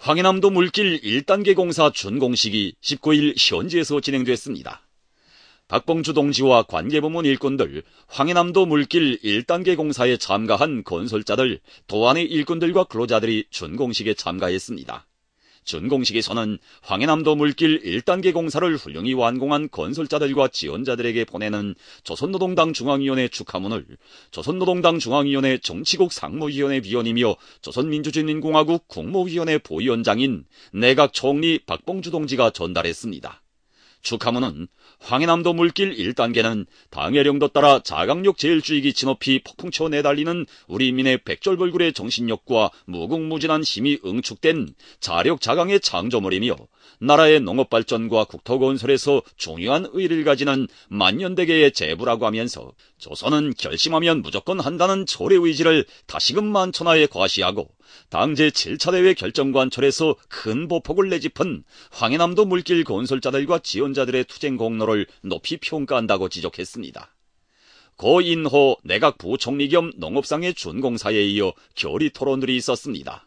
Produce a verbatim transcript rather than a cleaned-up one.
황해남도 물길 일 단계 공사 준공식이 십구 일 현지에서 진행됐습니다. 박봉주 동지와 관계부문 일꾼들, 황해남도 물길 일 단계 공사에 참가한 건설자들, 도안의 일꾼들과 근로자들이 준공식에 참가했습니다. 준공식에서는 황해남도 물길 일 단계 공사를 훌륭히 완공한 건설자들과 지원자들에게 보내는 조선노동당 중앙위원회 축하문을 조선노동당 중앙위원회 정치국 상무위원회 위원이며 조선민주주의인민공화국 국무위원회 부위원장인 내각 총리 박봉주 동지가 전달했습니다. 축하문은 황해남도 물길 일 단계는 당의 령도 따라 자강력 제일주의 기치 높이 폭풍쳐 내달리는 우리 인민의 백절벌굴의 정신력과 무궁무진한 힘이 응축된 자력 자강의 창조물이며 나라의 농업발전과 국토건설에서 중요한 의의를 가지는 만년대계의 제부라고 하면서 조선은 결심하면 무조건 한다는 초래 의지를 다시금 만천하에 과시하고 당 제칠 차 대회 결정관철에서 큰 보폭을 내짚은 황해남도 물길 건설자들과 지원자들의 투쟁 공로를 높이 평가한다고 지적했습니다. 고 인호 내각 부총리 겸 농업상의 준공사에 이어 결의 토론들이 있었습니다.